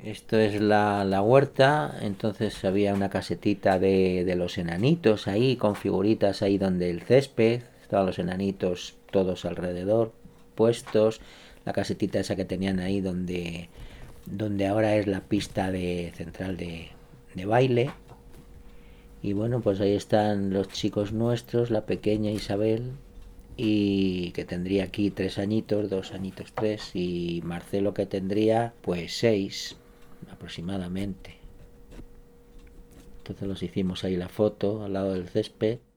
Esto es la huerta, entonces había una casetita de los enanitos ahí, con figuritas ahí donde el césped, estaban los enanitos todos alrededor, puestos, la casetita esa que tenían ahí donde ahora es la pista central de baile. Y bueno, pues ahí están los chicos nuestros, la pequeña Isabel, y que tendría aquí 3 añitos, 2 añitos, tres, y Marcelo que tendría pues 6 aproximadamente. Entonces los hicimos ahí la foto al lado del césped